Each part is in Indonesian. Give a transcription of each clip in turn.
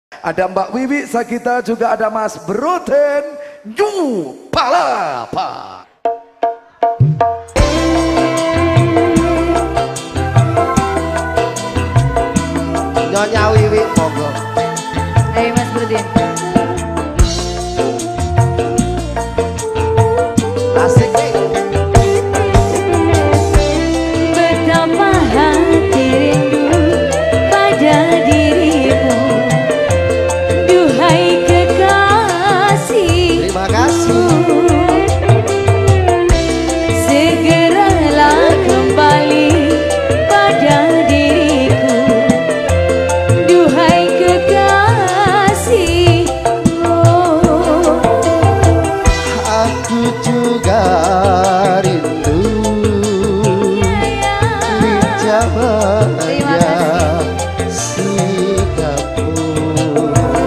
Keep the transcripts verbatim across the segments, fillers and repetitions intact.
Ada Mbak Wiwi Sagita, juga ada Mas Broten New Palapa. Nyonya Wiwi, monggo. Ayo Mas Broten. Asik nih. Betapa hati rindu pada dirimu, duhai kekasih. Terima kasih. Segeralah kembali pada diriku, duhai kekasih. Oh. Aku juga rindu lincah manja sikapmu.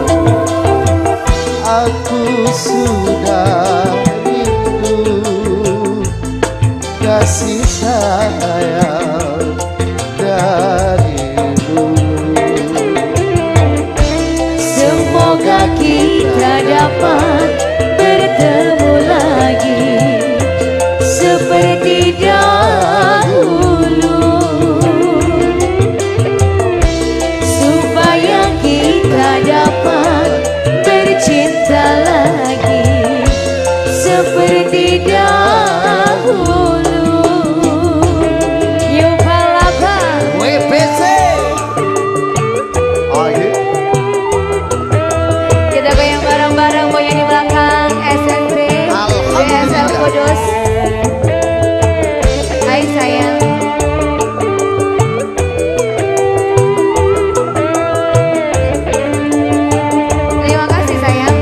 Aku sudah rindu kasih sayang darimu. Semoga kita dapat bertemu lagi seperti dahulu, supaya kita dapat bercinta lagi seperti dahulu. Yuk Palapa. W P C. Oh iya. Kita goyang bareng-bareng, goyang di belakang S M P B S L Kudus. Hai sayang. Terima kasih sayang.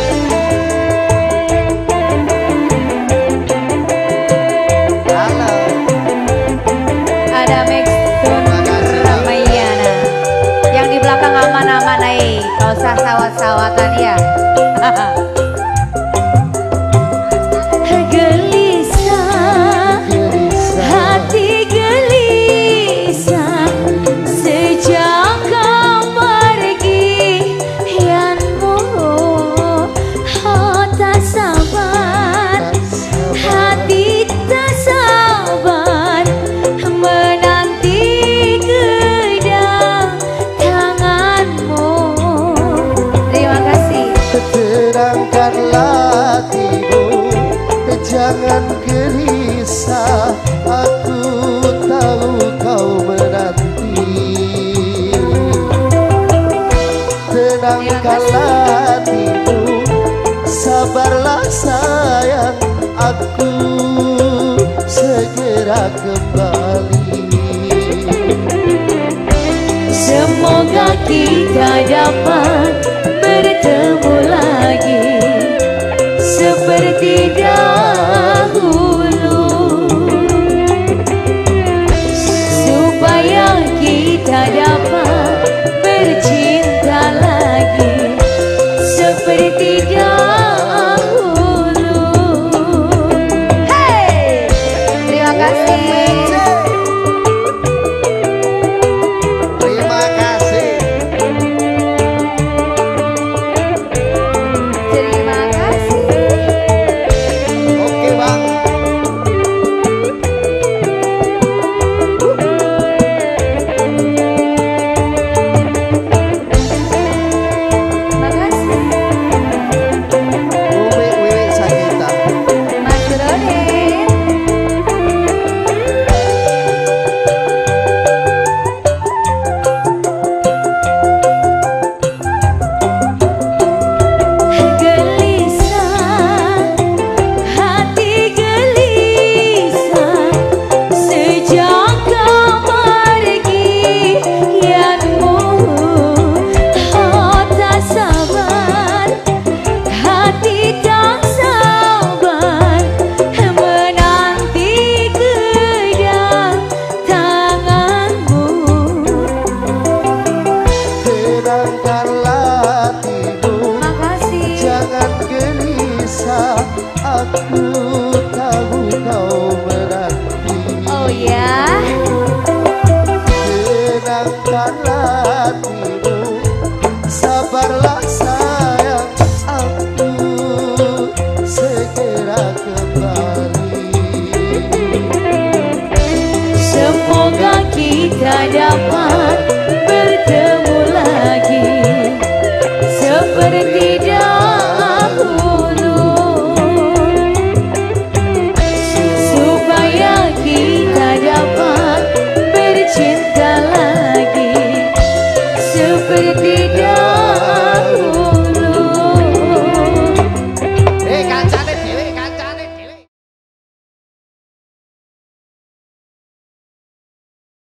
Halo. Ada Maxtun Ramayana. Yang di belakang aman-aman ay. Gak usah sawat-sawatan ya. Gelisah, hati gelisah sejak kau pergi, Yanmu oh, tak sabar, hati tak sabar menanti kedatanganmu. Terima kasih. Terangkanlah hatimu, jangan gelisah. Aku tahu kau menanti. Tenangkanlah hatimu, sabarlah sayang. Aku segera kembali. Semoga kita dapat bertemu lagi seperti dahulu, supaya kita dapat bercinta lagi seperti dahulu. Hey, terima kasih. Terima kasih. sabarlah sayang, aku segera kembali. Semoga kita dapat